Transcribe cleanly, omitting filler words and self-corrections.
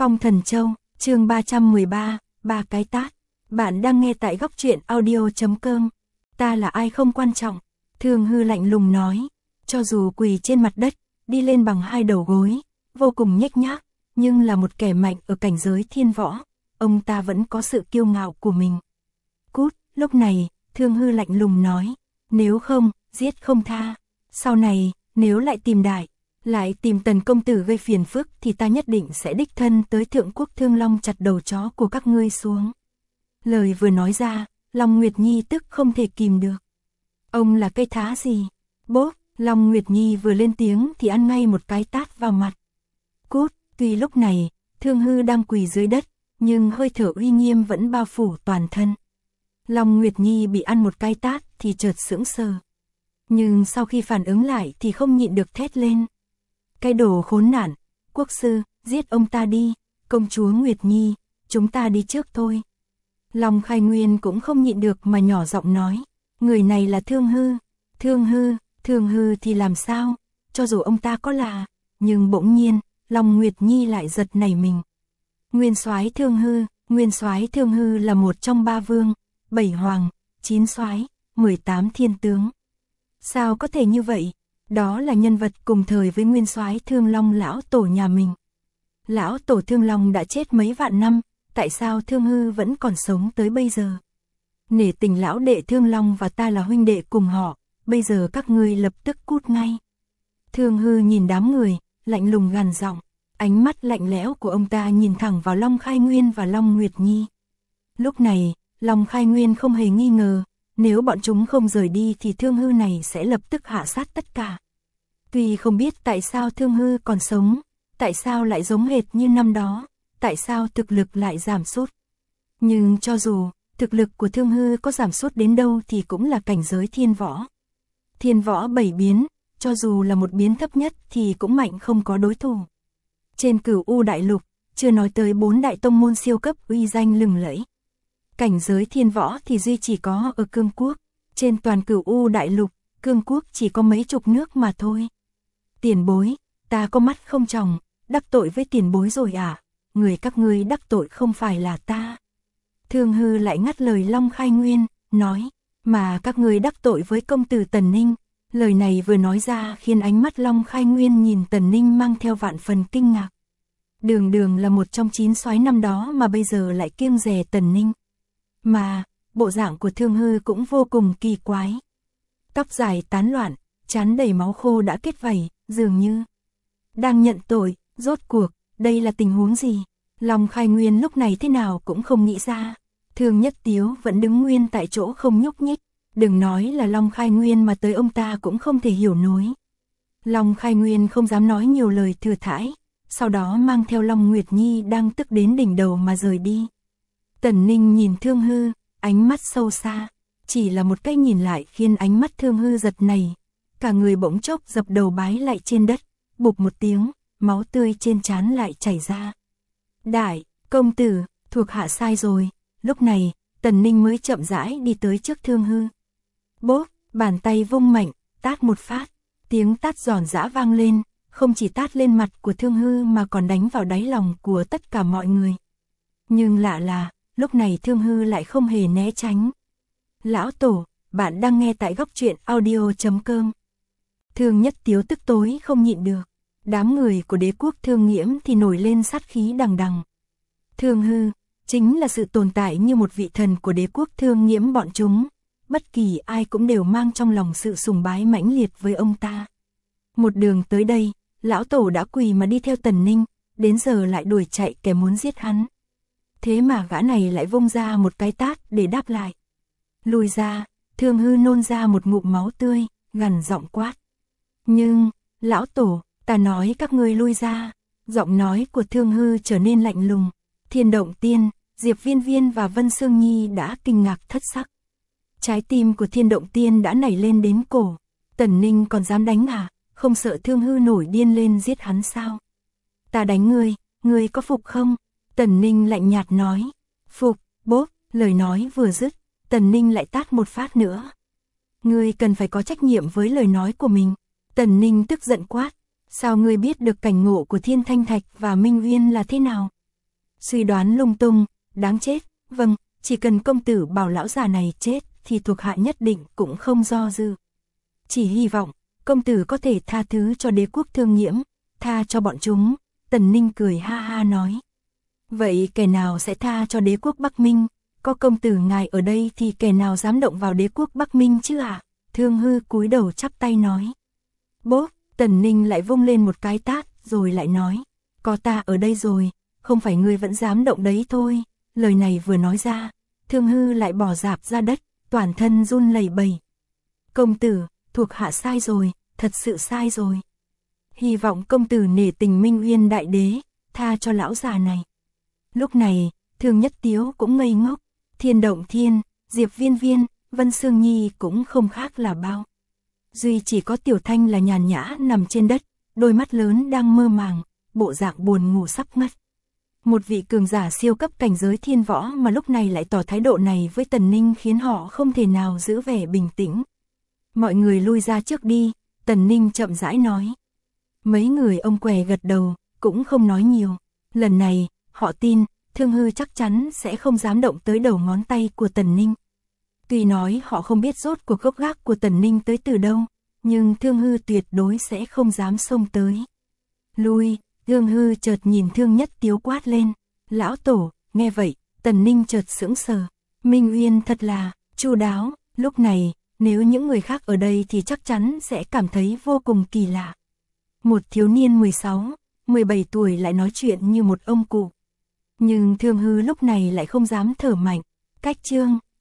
Phong Thần Châu, chương 313, ba cái tát. Bạn đang nghe tại góc truyện audio.com. Ta là ai không quan trọng. Thương Hư lạnh lùng nói. Cho dù quỳ trên mặt đất, đi lên bằng hai đầu gối, vô cùng nhếch nhác, nhưng là một kẻ mạnh ở cảnh giới thiên võ. Ông ta vẫn có sự kiêu ngạo của mình. Cút, lúc này, Thương Hư lạnh lùng nói. Nếu không, giết không tha. Sau này, nếu lại tìm Tần công tử gây phiền phức thì ta nhất định sẽ đích thân tới Thượng Quốc Thương Long chặt đầu chó của các ngươi xuống. Lời vừa nói ra, Long Nguyệt Nhi tức không thể kìm được. Ông là cây thá gì? Bốp, Long Nguyệt Nhi vừa lên tiếng thì ăn ngay một cái tát vào mặt. Cút, tuy lúc này, Thương Hư đang quỳ dưới đất, nhưng hơi thở uy nghiêm vẫn bao phủ toàn thân. Long Nguyệt Nhi bị ăn một cái tát thì chợt sững sờ. Nhưng sau khi phản ứng lại thì không nhịn được thét lên. Cái đồ khốn nạn, quốc sư, giết ông ta đi, công chúa Nguyệt Nhi, chúng ta đi trước thôi. Long Khai Nguyên cũng không nhịn được mà nhỏ giọng nói, người này là Thương Hư, Thương Hư thì làm sao, cho dù ông ta có là, nhưng bỗng nhiên, Long Nguyệt Nhi lại giật nảy mình. Nguyên soái Thương Hư là một trong 3 vương, 7 hoàng, 9 soái, 18 thiên tướng. Sao có thể như vậy? Đó là nhân vật cùng thời với nguyên soái Thương Long lão tổ nhà mình. Lão tổ Thương Long đã chết mấy vạn năm, tại sao Thương Hư vẫn còn sống tới bây giờ? Nể tình lão đệ Thương Long và ta là huynh đệ cùng họ, bây giờ các ngươi lập tức cút ngay. Thương Hư nhìn đám người, lạnh lùng gằn giọng, ánh mắt lạnh lẽo của ông ta nhìn thẳng vào Long Khai Nguyên và Long Nguyệt Nhi. Lúc này, Long Khai Nguyên không hề nghi ngờ, nếu bọn chúng không rời đi thì Thương Hư này sẽ lập tức hạ sát tất cả. Tuy không biết tại sao Thương Hư còn sống, tại sao lại giống hệt như năm đó, tại sao thực lực lại giảm sút. Nhưng cho dù thực lực của Thương Hư có giảm sút đến đâu thì cũng là cảnh giới thiên võ. Thiên võ 7 biến, cho dù là một biến thấp nhất thì cũng mạnh không có đối thủ. Trên Cửu U đại lục, chưa nói tới 4 đại tông môn siêu cấp uy danh lừng lẫy. Cảnh giới thiên võ thì duy chỉ có ở Cương Quốc, trên toàn Cửu U đại lục, Cương Quốc chỉ có mấy chục nước mà thôi. Tiền bối, ta có mắt không tròng, đắc tội với tiền bối rồi à? Người các ngươi đắc tội không phải là ta. Thương Hư lại ngắt lời Long Khai Nguyên, nói, mà các ngươi đắc tội với công tử Tần Ninh. Lời này vừa nói ra khiến ánh mắt Long Khai Nguyên nhìn Tần Ninh mang theo vạn phần kinh ngạc. Đường là một trong 9 soái năm đó mà bây giờ lại kiêng dè Tần Ninh. Mà, bộ dạng của Thương Hư cũng vô cùng kỳ quái. Tóc dài tán loạn, trán đầy máu khô đã kết vảy, dường như đang nhận tội. Rốt cuộc, đây là tình huống gì? Long Khai Nguyên lúc này thế nào cũng không nghĩ ra. Thương Nhất Tiếu vẫn đứng nguyên tại chỗ không nhúc nhích. Đừng nói là Long Khai Nguyên mà tới ông ta cũng không thể hiểu nổi. Long Khai Nguyên không dám nói nhiều lời thừa thãi, sau đó mang theo Long Nguyệt Nhi đang tức đến đỉnh đầu mà rời đi. Tần Ninh nhìn Thương Hư, ánh mắt sâu xa, chỉ là một cái nhìn lại khiến ánh mắt Thương Hư giật nảy. Cả người bỗng chốc dập đầu bái lại trên đất, bụp một tiếng, máu tươi trên trán lại chảy ra. Đại công tử, thuộc hạ sai rồi. Lúc này, Tần Ninh mới chậm rãi đi tới trước Thương Hư. Bốp, bàn tay vung mạnh, tát một phát, tiếng tát giòn giã vang lên, không chỉ tát lên mặt của Thương Hư mà còn đánh vào đáy lòng của tất cả mọi người. Nhưng lạ là, lúc này Thương Hư lại không hề né tránh. Lão tổ, bạn đang nghe tại góc truyện audio.com. Thương Nhất Tiếu tức tối không nhịn được. Đám người của đế quốc Thương Nghiễm thì nổi lên sát khí đằng đằng. Thương Hư, chính là sự tồn tại như một vị thần của đế quốc Thương Nghiễm bọn chúng. Bất kỳ ai cũng đều mang trong lòng sự sùng bái mãnh liệt với ông ta. Một đường tới đây, lão tổ đã quỳ mà đi theo Tần Ninh, đến giờ lại đuổi chạy kẻ muốn giết hắn. Thế mà gã này lại vung ra một cái tát để đáp lại. Lùi ra, Thương Hư nôn ra một ngụm máu tươi, gằn giọng quát. Nhưng, lão tổ, ta nói các ngươi lui ra. Giọng nói của Thương Hư trở nên lạnh lùng. Thiên Động Tiên, Diệp Viên Viên và Vân Sương Nhi đã kinh ngạc thất sắc. Trái tim của Thiên Động Tiên đã nảy lên đến cổ. Tần Ninh còn dám đánh à? Không sợ Thương Hư nổi điên lên giết hắn sao? Ta đánh ngươi có phục không? Tần Ninh lạnh nhạt nói. Phục, bốp, lời nói vừa dứt, Tần Ninh lại tát một phát nữa. Ngươi cần phải có trách nhiệm với lời nói của mình. Tần Ninh tức giận quát. Sao ngươi biết được cảnh ngộ của Thiên Thanh Thạch và Minh Uyên là thế nào? Suy đoán lung tung, đáng chết, vâng, chỉ cần công tử bảo lão già này chết thì thuộc hạ nhất định cũng không do dự. Chỉ hy vọng, công tử có thể tha thứ cho đế quốc Thương Nhiễm, tha cho bọn chúng. Tần Ninh cười ha ha nói. Vậy kẻ nào sẽ tha cho đế quốc Bắc Minh? Có công tử ngài ở đây thì kẻ nào dám động vào đế quốc Bắc Minh chứ ạ? Thương Hư cúi đầu chắp tay nói. Bốp, Tần Ninh lại vung lên một cái tát, rồi lại nói. Có ta ở đây rồi, không phải ngươi vẫn dám động đấy thôi. Lời này vừa nói ra, Thương Hư lại bỏ rạp ra đất, toàn thân run lẩy bẩy. Công tử, thuộc hạ sai rồi, thật sự sai rồi. Hy vọng công tử nể tình Minh Uyên đại đế, tha cho lão già này. Lúc này, Thương Nhất Tiếu cũng ngây ngốc. Thiên Động Thiên, Diệp Viên Viên, Vân Sương Nhi cũng không khác là bao. Duy chỉ có Tiểu Thanh là nhàn nhã nằm trên đất, đôi mắt lớn đang mơ màng, bộ dạng buồn ngủ sắp ngất. Một vị cường giả siêu cấp cảnh giới thiên võ mà lúc này lại tỏ thái độ này với Tần Ninh khiến họ không thể nào giữ vẻ bình tĩnh. Mọi người lui ra trước đi, Tần Ninh chậm rãi nói. Mấy người ông què gật đầu, cũng không nói nhiều. Lần này, họ tin, Thương Hư chắc chắn sẽ không dám động tới đầu ngón tay của Tần Ninh. Tuy nói họ không biết rốt cuộc gốc gác của Tần Ninh tới từ đâu, nhưng Thương Hư tuyệt đối sẽ không dám xông tới. Lui, Thương Hư chợt nhìn Thương Nhất Tiếu quát lên. Lão tổ, nghe vậy, Tần Ninh chợt sững sờ. Minh Uyên thật là chu đáo. Lúc này, nếu những người khác ở đây thì chắc chắn sẽ cảm thấy vô cùng kỳ lạ. Một thiếu niên 16, 17 tuổi lại nói chuyện như một ông cụ. Nhưng Thương Hư lúc này lại không dám thở mạnh. Cách chương